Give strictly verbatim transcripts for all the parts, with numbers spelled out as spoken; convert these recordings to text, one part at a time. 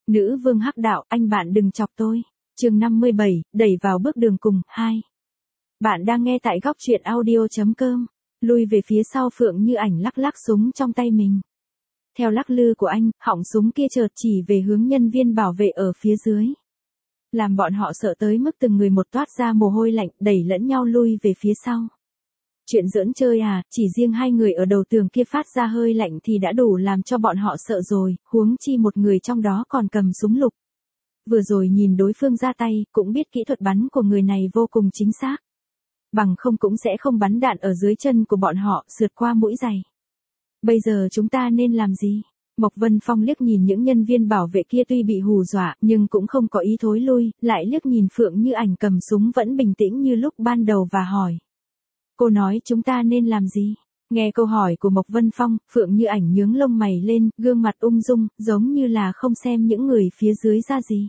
Nữ vương hắc đạo, anh bạn đừng chọc tôi. Chương năm mươi bảy, đẩy vào bước đường cùng, hai. Bạn đang nghe tại góc truyện audio.com. Lui về phía sau Phượng Như Ảnh lắc lắc súng trong tay mình. Theo lắc lư của anh, họng súng kia chợt chỉ về hướng nhân viên bảo vệ ở phía dưới. Làm bọn họ sợ tới mức từng người một toát ra mồ hôi lạnh, đẩy lẫn nhau lui về phía sau. Chuyện giỡn chơi à, chỉ riêng hai người ở đầu tường kia phát ra hơi lạnh thì đã đủ làm cho bọn họ sợ rồi, huống chi một người trong đó còn cầm súng lục. Vừa rồi nhìn đối phương ra tay, cũng biết kỹ thuật bắn của người này vô cùng chính xác. Bằng không cũng sẽ không bắn đạn ở dưới chân của bọn họ, sượt qua mũi giày. Bây giờ chúng ta nên làm gì? Mộc Vân Phong liếc nhìn những nhân viên bảo vệ kia tuy bị hù dọa, nhưng cũng không có ý thối lui, lại liếc nhìn Phượng Như Ảnh cầm súng vẫn bình tĩnh như lúc ban đầu và hỏi. Cô nói chúng ta nên làm gì? Nghe câu hỏi của Mộc Vân Phong, Phượng Như Ảnh nhướng lông mày lên, gương mặt ung dung, giống như là không xem những người phía dưới ra gì.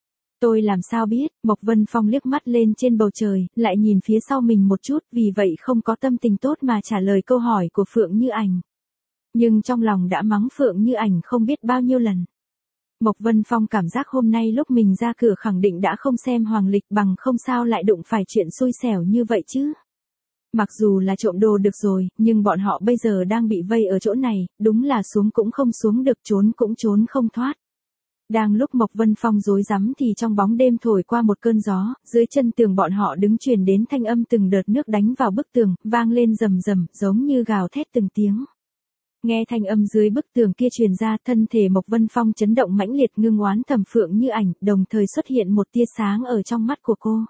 Tôi làm sao biết? Mộc Vân Phong liếc mắt lên trên bầu trời, lại nhìn phía sau mình một chút, vì vậy không có tâm tình tốt mà trả lời câu hỏi của Phượng Như Ảnh. Nhưng trong lòng đã mắng Phượng Như Ảnh không biết bao nhiêu lần. Mộc Vân Phong cảm giác hôm nay lúc mình ra cửa khẳng định đã không xem hoàng lịch, bằng không sao lại đụng phải chuyện xui xẻo như vậy chứ. Mặc dù là trộm đồ được rồi, nhưng bọn họ bây giờ đang bị vây ở chỗ này, đúng là xuống cũng không xuống được, trốn cũng trốn không thoát. Đang lúc Mộc Vân Phong rối rắm thì trong bóng đêm thổi qua một cơn gió, dưới chân tường bọn họ đứng truyền đến thanh âm từng đợt nước đánh vào bức tường, vang lên rầm rầm, giống như gào thét từng tiếng. Nghe thanh âm dưới bức tường kia truyền ra, thân thể Mộc Vân Phong chấn động mãnh liệt, ngưng oán thầm Phượng Như Ảnh, đồng thời xuất hiện một tia sáng ở trong mắt của cô.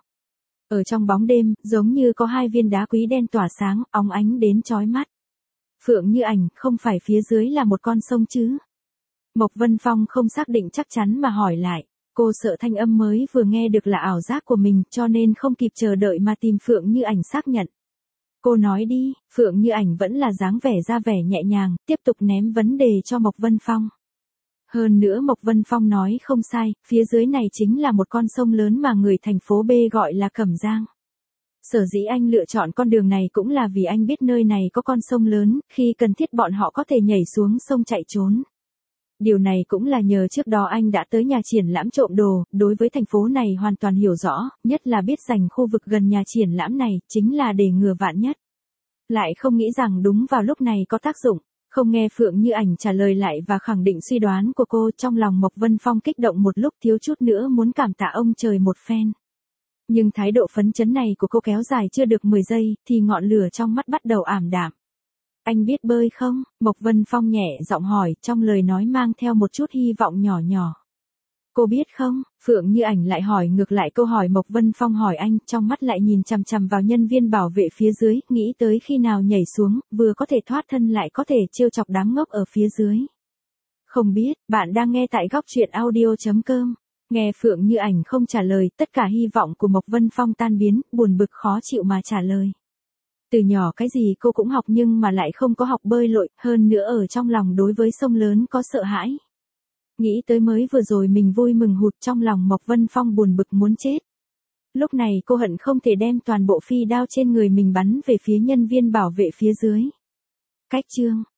Ở trong bóng đêm, giống như có hai viên đá quý đen tỏa sáng, óng ánh đến chói mắt. Phượng Như Ảnh, không phải phía dưới là một con sông chứ? Mộc Vân Phong không xác định chắc chắn mà hỏi lại. Cô sợ thanh âm mới vừa nghe được là ảo giác của mình, cho nên không kịp chờ đợi mà tìm Phượng Như Ảnh xác nhận. Cô nói đi. Phượng Như Ảnh vẫn là dáng vẻ ra vẻ nhẹ nhàng, tiếp tục ném vấn đề cho Mộc Vân Phong. Hơn nữa Mộc Vân Phong nói không sai, phía dưới này chính là một con sông lớn mà người thành phố B gọi là Cẩm Giang. Sở dĩ anh lựa chọn con đường này cũng là vì anh biết nơi này có con sông lớn, khi cần thiết bọn họ có thể nhảy xuống sông chạy trốn. Điều này cũng là nhờ trước đó anh đã tới nhà triển lãm trộm đồ, đối với thành phố này hoàn toàn hiểu rõ, nhất là biết dành khu vực gần nhà triển lãm này, chính là để ngừa vạn nhất. Lại không nghĩ rằng đúng vào lúc này có tác dụng. Không nghe Phượng Như Ảnh trả lời lại và khẳng định suy đoán của cô, trong lòng Mộc Vân Phong kích động một lúc, thiếu chút nữa muốn cảm tạ ông trời một phen. Nhưng thái độ phấn chấn này của cô kéo dài chưa được mười giây, thì ngọn lửa trong mắt bắt đầu ảm đạm. Anh biết bơi không? Mộc Vân Phong nhẹ giọng hỏi, trong lời nói mang theo một chút hy vọng nhỏ nhỏ. Cô biết không? Phượng Như Ảnh lại hỏi ngược lại câu hỏi Mộc Vân Phong hỏi anh, trong mắt lại nhìn chằm chằm vào nhân viên bảo vệ phía dưới, nghĩ tới khi nào nhảy xuống, vừa có thể thoát thân lại có thể trêu chọc đám ngốc ở phía dưới. Không biết. Bạn đang nghe tại góc truyện audio.com. Nghe Phượng Như Ảnh không trả lời, tất cả hy vọng của Mộc Vân Phong tan biến, buồn bực khó chịu mà trả lời. Từ nhỏ cái gì cô cũng học nhưng mà lại không có học bơi lội, hơn nữa ở trong lòng đối với sông lớn có sợ hãi. Nghĩ tới mới vừa rồi mình vui mừng hụt, trong lòng Mộc Vân Phong buồn bực muốn chết. Lúc này cô hận không thể đem toàn bộ phi đao trên người mình bắn về phía nhân viên bảo vệ phía dưới. Cách chương,